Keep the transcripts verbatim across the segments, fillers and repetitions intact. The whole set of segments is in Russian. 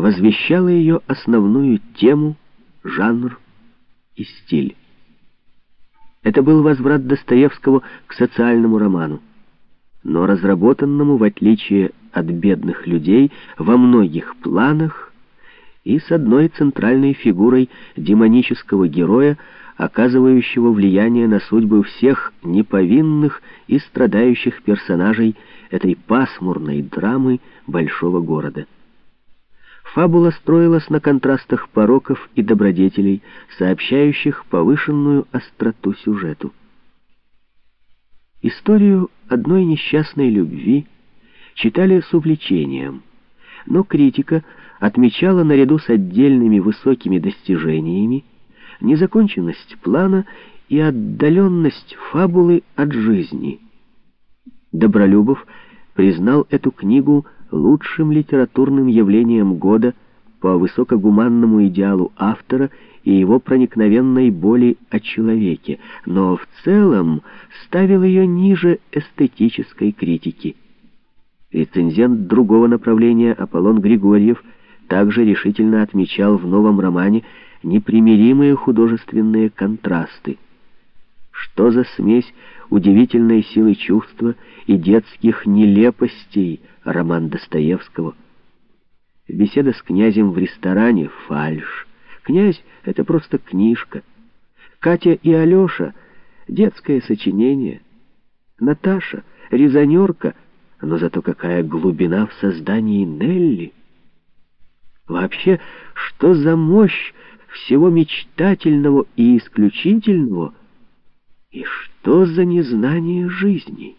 возвещало ее основную тему, жанр и стиль. Это был возврат Достоевского к социальному роману, но разработанному, в отличие от «Бедных людей», во многих планах и с одной центральной фигурой демонического героя, оказывающего влияние на судьбы всех неповинных и страдающих персонажей этой пасмурной драмы большого города. Фабула строилась на контрастах пороков и добродетелей, сообщающих повышенную остроту сюжету. Историю одной несчастной любви читали с увлечением, но критика отмечала наряду с отдельными высокими достижениями незаконченность плана и отдаленность фабулы от жизни. Добролюбов признал эту книгу лучшим литературным явлением года по высокогуманному идеалу автора и его проникновенной боли о человеке, но в целом ставил ее ниже эстетической критики. Рецензент другого направления Аполлон Григорьев также решительно отмечал в новом романе непримиримые художественные контрасты. Что за смесь удивительной силы чувства и детских нелепостей роман Достоевского. Беседа с князем в ресторане — фальшь. Князь — это просто книжка. Катя и Алеша — детское сочинение. Наташа — резонерка, но зато какая глубина в создании Нелли. Вообще, что за мощь всего мечтательного и исключительного, и что за незнание жизни?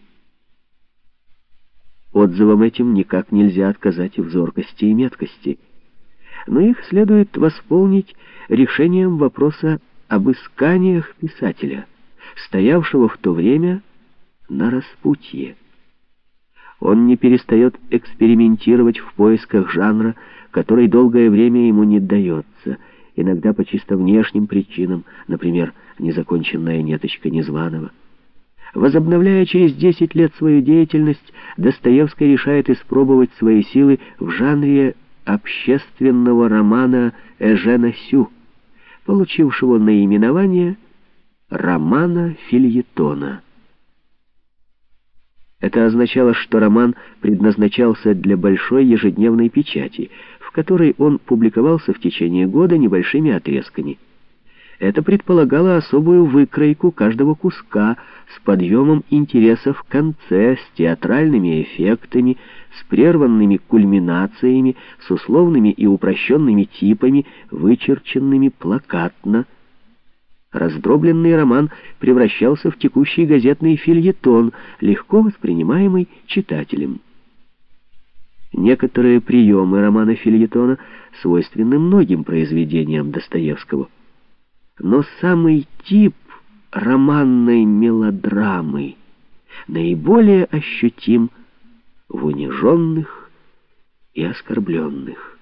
Отзывам этим никак нельзя отказать и в зоркости и меткости, но их следует восполнить решением вопроса об исканиях писателя, стоявшего в то время на распутье. Он не перестает экспериментировать в поисках жанра, который долгое время ему не дается, иногда по чисто внешним причинам, например, незаконченная неточка Незваного. Возобновляя через десять лет свою деятельность, Достоевский решает испробовать свои силы в жанре общественного романа Эжена Сю, получившего наименование романа-фельетона. Это означало, что роман предназначался для большой ежедневной печати, в которой он публиковался в течение года небольшими отрезками. Это предполагало особую выкройку каждого куска с подъемом интереса в конце, с театральными эффектами, с прерванными кульминациями, с условными и упрощенными типами, вычерченными плакатно. Раздробленный роман превращался в текущий газетный фельетон, легко воспринимаемый читателем. Некоторые приемы романа-фельетона свойственны многим произведениям Достоевского. Но самый тип романной мелодрамы наиболее ощутим в униженных и оскорбленных.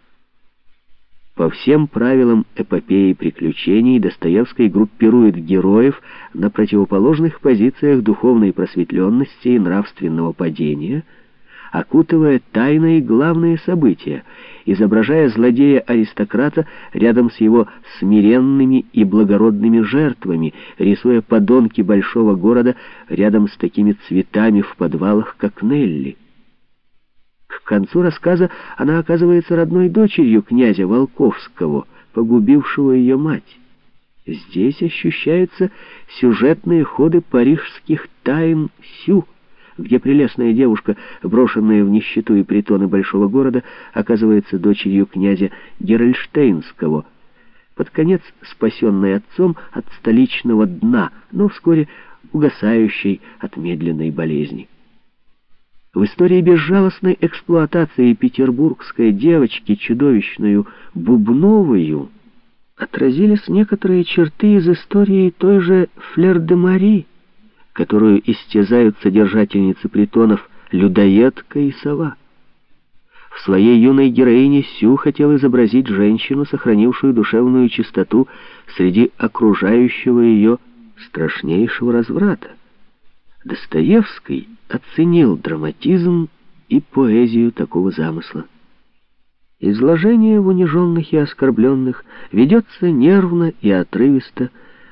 По всем правилам эпопеи приключений Достоевский группирует героев на противоположных позициях духовной просветленности и нравственного падения, окутывая тайной главные события, изображая злодея-аристократа рядом с его смиренными и благородными жертвами, рисуя подонки большого города рядом с такими цветами в подвалах, как Нелли. К концу рассказа она оказывается родной дочерью князя Волковского, погубившего ее мать. Здесь ощущаются сюжетные ходы парижских тайн Сю, где прелестная девушка, брошенная в нищету и притоны большого города, оказывается дочерью князя Герольштейнского, под конец спасенной отцом от столичного дна, но вскоре угасающей от медленной болезни. В истории безжалостной эксплуатации петербургской девочки чудовищную Бубновою отразились некоторые черты из истории той же Флер-де-Мари, которую истязают содержательницы притонов людоедка и сова. В своей юной героине Сю хотел изобразить женщину, сохранившую душевную чистоту среди окружающего ее страшнейшего разврата. Достоевский оценил драматизм и поэзию такого замысла. Изложение в униженных и оскорбленных ведется нервно и отрывисто,